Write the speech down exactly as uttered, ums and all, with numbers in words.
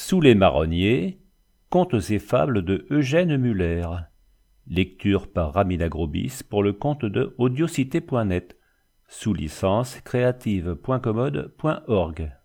Sous les marronniers, contes et fables de Eugène Muller. Lecture par Ramil Agrobis pour le compte de audiocité point net, sous licence creative point commode point org.